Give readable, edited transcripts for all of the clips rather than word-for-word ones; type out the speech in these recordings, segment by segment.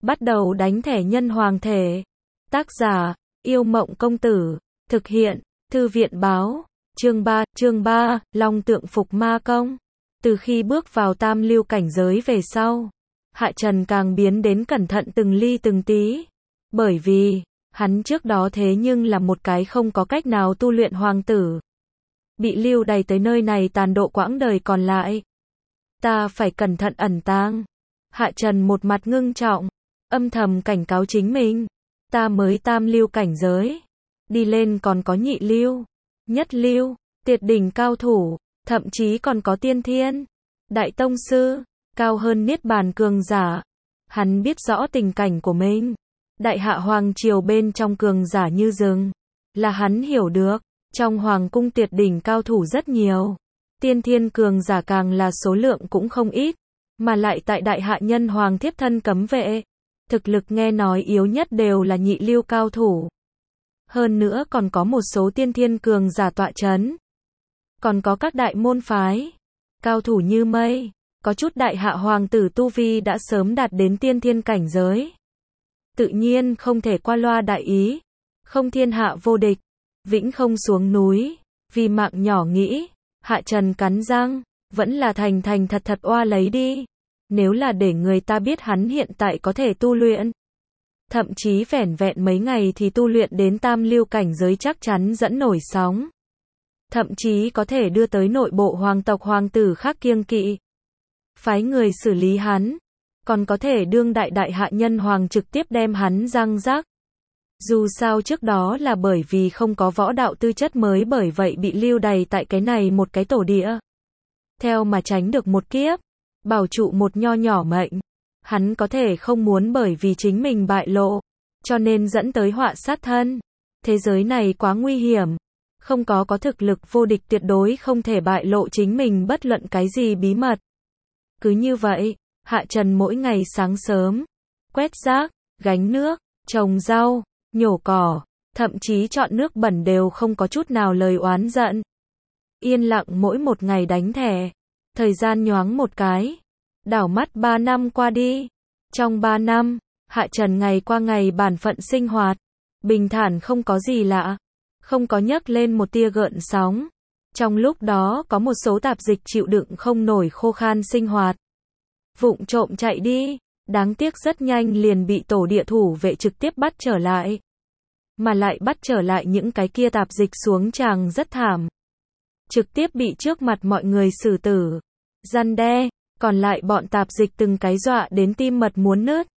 Bắt đầu đánh thẻ nhân hoàng thể. Tác giả, Yêu Mộng Công Tử. Thực hiện, Thư viện Báo. Chương 3, Long Tượng Phục Ma Công. Từ khi bước vào tam lưu cảnh giới về sau, Hạ Trần càng biến đến cẩn thận từng ly từng tí. Bởi vì, hắn trước đó thế nhưng là một cái không có cách nào tu luyện hoàng tử. Bị lưu đày tới nơi này tàn độ quãng đời còn lại. Ta phải cẩn thận ẩn tàng. Hạ Trần một mặt ngưng trọng, âm thầm cảnh cáo chính mình. Ta mới tam lưu cảnh giới. Đi lên còn có nhị lưu, nhất lưu, tuyệt đỉnh cao thủ, thậm chí còn có tiên thiên, đại tông sư, cao hơn niết bàn cường giả. Hắn biết rõ tình cảnh của mình. Đại hạ hoàng triều bên trong cường giả như rừng. Là hắn hiểu được. Trong hoàng cung tuyệt đỉnh cao thủ rất nhiều. Tiên thiên cường giả càng là số lượng cũng không ít. Mà lại tại đại hạ nhân hoàng thiếp thân cấm vệ. Thực lực nghe nói yếu nhất đều là nhị lưu cao thủ. Hơn nữa còn có một số tiên thiên cường giả tọa chấn. Còn có các đại môn phái. Cao thủ như mây. Có chút đại hạ hoàng tử tu vi đã sớm đạt đến tiên thiên cảnh giới. Tự nhiên không thể qua loa đại ý. Không thiên hạ vô địch. Vĩnh không xuống núi. Vì mạng nhỏ nghĩ. Hạ Trần cắn răng. Vẫn là thành thật oa lấy đi. Nếu là để người ta biết hắn hiện tại có thể tu luyện. Thậm chí vẻn vẹn mấy ngày thì tu luyện đến tam lưu cảnh giới chắc chắn dẫn nổi sóng. Thậm chí có thể đưa tới nội bộ hoàng tộc hoàng tử khác kiêng kỵ. Phái người xử lý hắn. Còn có thể đương đại hạ nhân hoàng trực tiếp đem hắn răng rác. Dù sao trước đó là bởi vì không có võ đạo tư chất mới bởi vậy bị lưu đày tại cái này một cái tổ địa. Theo mà tránh được một kiếp. Bảo trụ một nho nhỏ mệnh. Hắn có thể không muốn bởi vì chính mình bại lộ. Cho nên dẫn tới họa sát thân. Thế giới này quá nguy hiểm. Không có thực lực vô địch tuyệt đối không thể bại lộ chính mình bất luận cái gì bí mật. Cứ như vậy, Hạ Trần mỗi ngày sáng sớm. Quét rác, gánh nước, trồng rau, nhổ cỏ. Thậm chí chọn nước bẩn đều không có chút nào lời oán giận. Yên lặng mỗi một ngày đánh thẻ. Thời gian nhoáng một cái. Đảo mắt 3 năm qua đi. Trong 3 năm, Hạ Trần ngày qua ngày bản phận sinh hoạt. Bình thản không có gì lạ. Không có nhấc lên một tia gợn sóng. Trong lúc đó có một số tạp dịch chịu đựng không nổi khô khan sinh hoạt. Vụng trộm chạy đi. Đáng tiếc rất nhanh liền bị tổ địa thủ vệ trực tiếp bắt trở lại. Mà lại bắt trở lại những cái kia tạp dịch xuống tràng rất thảm. Trực tiếp bị trước mặt mọi người xử tử. Răn đe. Còn lại bọn tạp dịch từng cái dọa đến tim mật muốn nứt.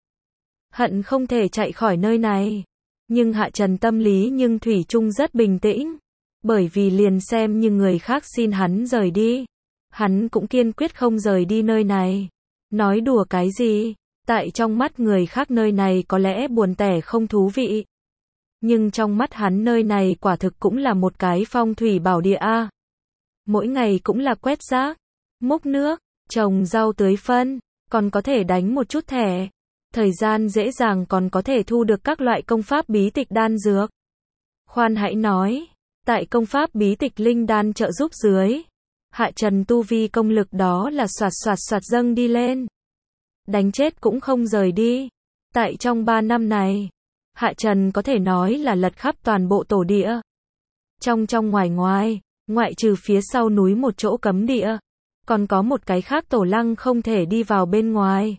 Hận không thể chạy khỏi nơi này. Nhưng Hạ Trần tâm lý nhưng thủy chung rất bình tĩnh. Bởi vì liền xem như người khác xin hắn rời đi. Hắn cũng kiên quyết không rời đi nơi này. Nói đùa cái gì? Tại trong mắt người khác nơi này có lẽ buồn tẻ không thú vị. Nhưng trong mắt hắn nơi này quả thực cũng là một cái phong thủy bảo địa a. Mỗi ngày cũng là quét rác, múc nước, trồng rau tưới phân, còn có thể đánh một chút thẻ. Thời gian dễ dàng còn có thể thu được các loại công pháp bí tịch đan dược. Khoan hãy nói, tại công pháp bí tịch linh đan trợ giúp dưới, Hạ Trần tu vi công lực đó là xoạt dâng đi lên. Đánh chết cũng không rời đi. Tại trong 3 năm này, Hạ Trần có thể nói là lật khắp toàn bộ tổ địa. Trong ngoài, ngoại trừ phía sau núi một chỗ cấm địa. Còn có một cái khác tổ lăng không thể đi vào bên ngoài.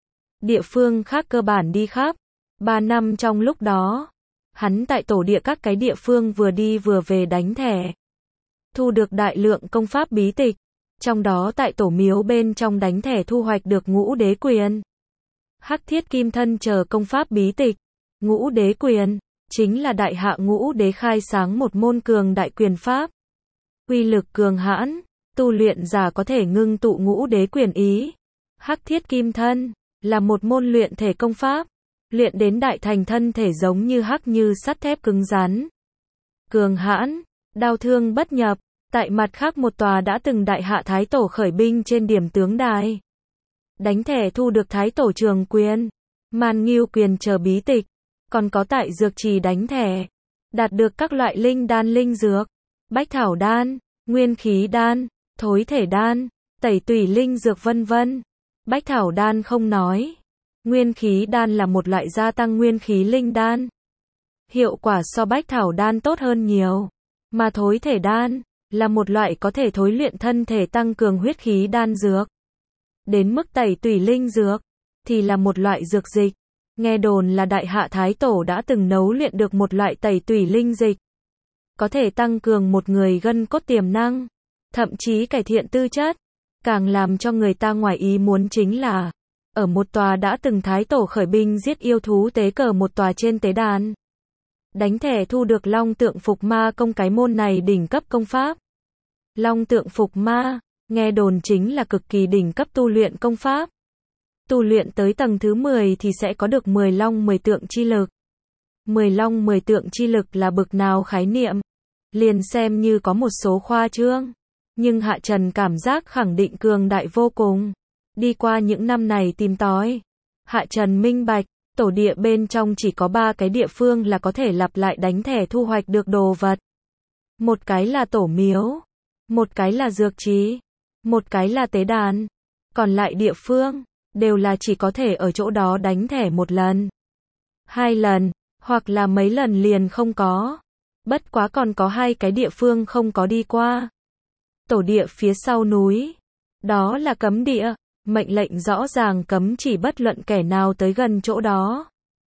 Địa phương khác cơ bản đi khắp. 3 năm trong lúc đó, hắn tại tổ địa các cái địa phương vừa đi vừa về đánh thẻ. Thu được đại lượng công pháp bí tịch. Trong đó tại tổ miếu bên trong đánh thẻ thu hoạch được Ngũ Đế Quyền. Hắc Thiết Kim Thân chờ công pháp bí tịch. Ngũ Đế Quyền, chính là đại hạ ngũ đế khai sáng một môn cường đại quyền pháp. Uy lực cường hãn. Tu luyện giả có thể ngưng tụ Ngũ Đế Quyền ý. Hắc Thiết Kim Thân là một môn luyện thể công pháp, luyện đến đại thành thân thể giống như hắc như sắt thép cứng rắn, cường hãn, đao thương bất nhập. Tại mặt khác một tòa đã từng đại hạ thái tổ khởi binh trên điểm tướng đài, đánh thẻ thu được thái tổ trường quyền, Man Ngưu Quyền chờ bí tịch. Còn có tại dược trì đánh thẻ, đạt được các loại linh đan linh dược, bách thảo đan, nguyên khí đan, thối thể đan, tẩy tùy linh dược vân vân. Bách thảo đan không nói, Nguyên khí đan là một loại gia tăng nguyên khí linh đan. Hiệu quả so bách thảo đan tốt hơn nhiều. Mà thối thể đan là một loại có thể thối luyện thân thể tăng cường huyết khí đan dược. Đến mức tẩy tủy linh dược thì là một loại dược dịch. Nghe đồn là Đại Hạ Thái Tổ đã từng nấu luyện được một loại tẩy tủy linh dịch. Có thể tăng cường một người gân cốt tiềm năng, thậm chí cải thiện tư chất. Càng làm cho người ta ngoài ý muốn chính là, ở một tòa đã từng Thái Tổ khởi binh giết yêu thú tế cờ một tòa trên tế đàn. Đánh thẻ thu được Long Tượng Phục Ma Công, cái môn này đỉnh cấp công pháp. Long Tượng Phục Ma, nghe đồn chính là cực kỳ đỉnh cấp tu luyện công pháp. Tu luyện tới tầng thứ 10 thì sẽ có được 10 long 10 tượng chi lực. 10 long 10 tượng chi lực là bực nào khái niệm? Liền xem như có một số khoa trương. Nhưng Hạ Trần cảm giác khẳng định cường đại vô cùng. Đi qua những năm này tìm tòi, Hạ Trần minh bạch, tổ địa bên trong chỉ có 3 cái địa phương là có thể lặp lại đánh thẻ thu hoạch được đồ vật. Một cái là tổ miếu, một cái là dược trì, một cái là tế đàn. Còn lại địa phương đều là chỉ có thể ở chỗ đó đánh thẻ một lần, 2 lần, hoặc là mấy lần liền không có. Bất quá còn có 2 cái địa phương không có đi qua. Tổ địa phía sau núi, đó là cấm địa, mệnh lệnh rõ ràng cấm chỉ bất luận kẻ nào tới gần chỗ đó.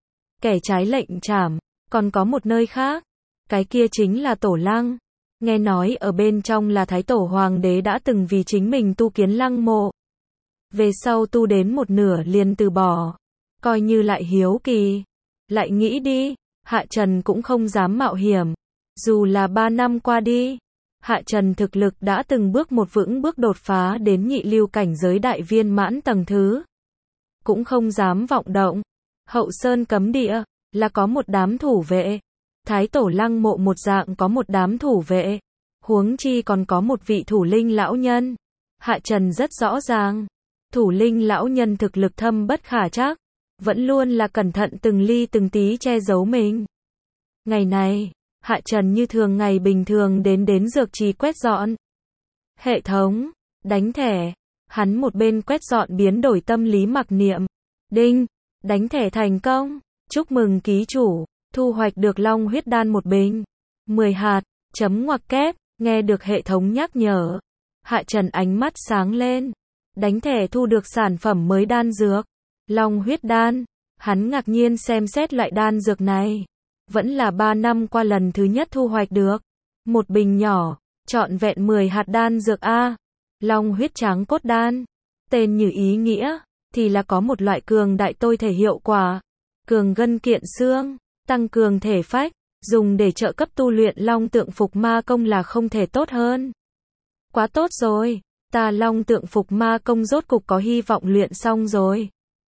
Kẻ trái lệnh trảm. Còn có một nơi khác, cái kia chính là tổ lăng. Nghe nói ở bên trong là Thái Tổ Hoàng đế đã từng vì chính mình tu kiến lăng mộ. Về sau tu đến một nửa liền từ bỏ, coi như lại hiếu kỳ. Lại nghĩ đi, Hạ Trần cũng không dám mạo hiểm. Dù là 3 năm qua đi, Hạ Trần thực lực đã từng bước một vững bước đột phá đến nhị lưu cảnh giới đại viên mãn tầng thứ. Cũng không dám vọng động. Hậu Sơn cấm địa là có một đám thủ vệ. Thái Tổ lăng mộ một dạng có một đám thủ vệ. Huống chi còn có một vị thủ linh lão nhân. Hạ Trần rất rõ ràng. Thủ linh lão nhân thực lực thâm bất khả trắc. Vẫn luôn là cẩn thận từng ly từng tí che giấu mình. Ngày này, Hạ Trần như thường ngày bình thường đến dược trì quét dọn hệ thống, đánh thẻ. Hắn một bên quét dọn biến đổi tâm lý mặc niệm. Đinh, đánh thẻ thành công. Chúc mừng ký chủ, thu hoạch được long huyết đan một bình. 10 hạt, chấm ngoặc kép, nghe được hệ thống nhắc nhở. Hạ Trần ánh mắt sáng lên. Đánh thẻ thu được sản phẩm mới đan dược. Long huyết đan. Hắn ngạc nhiên xem xét loại đan dược này. Vẫn là 3 năm qua lần thứ nhất thu hoạch được. Một bình nhỏ, trọn vẹn 10 hạt đan dược A. Long huyết tráng cốt đan. Tên như ý nghĩa, thì là có một loại cường đại tôi thể hiệu quả. Cường gân kiện xương, tăng cường thể phách, dùng để trợ cấp tu luyện Long Tượng Phục Ma Công là không thể tốt hơn. Quá tốt rồi, ta Long Tượng Phục Ma Công rốt cục có hy vọng luyện xong rồi.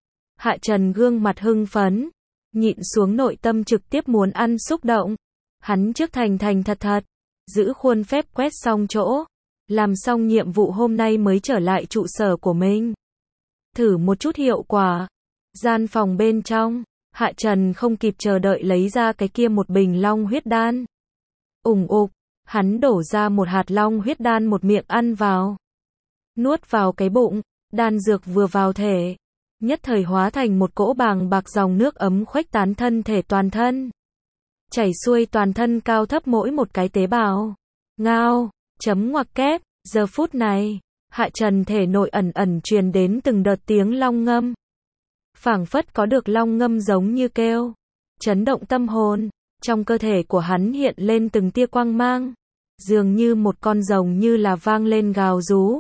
Hạ Trần gương mặt hưng phấn, nhịn xuống nội tâm trực tiếp muốn ăn xúc động. Hắn trước thành thật, giữ khuôn phép quét xong chỗ, làm xong nhiệm vụ hôm nay mới trở lại trụ sở của mình. Thử một chút hiệu quả. Gian phòng bên trong, Hạ Trần không kịp chờ đợi lấy ra cái kia một bình long huyết đan. Ủng ục, hắn đổ ra một hạt long huyết đan một miệng ăn vào. Nuốt vào cái bụng, đan dược vừa vào thể, nhất thời hóa thành một cỗ bàng bạc dòng nước ấm khuếch tán thân thể toàn thân. Chảy xuôi toàn thân cao thấp mỗi một cái tế bào. Ngao, chấm ngoặc kép, giờ phút này, Hạ Trần thể nội ẩn truyền đến từng đợt tiếng long ngâm. Phảng phất có được long ngâm giống như kêu, chấn động tâm hồn. Trong cơ thể của hắn hiện lên từng tia quang mang, dường như một con rồng như là vang lên gào rú.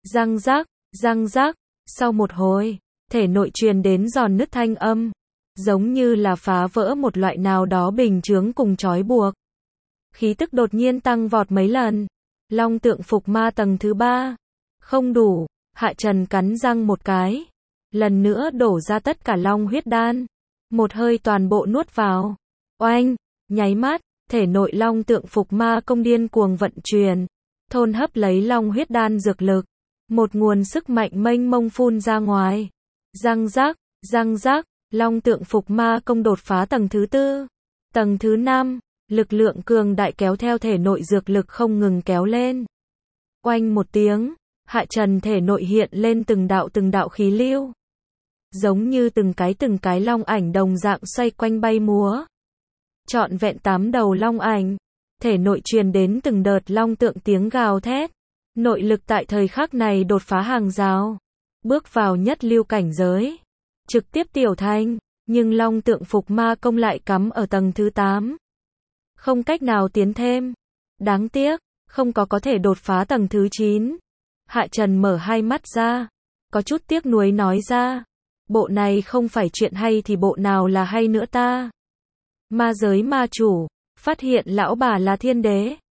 Răng rắc, sau một hồi, thể nội truyền đến giòn nứt thanh âm, giống như là phá vỡ một loại nào đó bình chướng cùng trói buộc. Khí tức đột nhiên tăng vọt mấy lần. Long Tượng Phục Ma tầng thứ 3. Không đủ, Hạ Trần cắn răng một cái. Lần nữa đổ ra tất cả long huyết đan. Một hơi toàn bộ nuốt vào. Oanh, nháy mắt, thể nội Long Tượng Phục Ma Công điên cuồng vận chuyển, thôn hấp lấy long huyết đan dược lực. Một nguồn sức mạnh mênh mông phun ra ngoài. Răng rắc, Long Tượng Phục Ma Công đột phá tầng thứ 4. Tầng thứ 5, lực lượng cường đại kéo theo thể nội dược lực không ngừng kéo lên. Oanh một tiếng, Hạ Trần thể nội hiện lên từng đạo khí lưu. giống như từng cái long ảnh đồng dạng xoay quanh bay múa. Trọn vẹn 8 đầu long ảnh, thể nội truyền đến từng đợt long tượng tiếng gào thét. Nội lực tại thời khắc này đột phá hàng rào, bước vào nhất lưu cảnh giới, trực tiếp tiểu thành, nhưng long tượng phục ma công lại cắm ở tầng thứ 8. Không cách nào tiến thêm. Đáng tiếc, không có thể đột phá tầng thứ 9. Hạ Trần mở hai mắt ra, có chút tiếc nuối nói ra, bộ này không phải chuyện hay thì bộ nào là hay nữa ta. Ma giới ma chủ, phát hiện lão bà là thiên đế.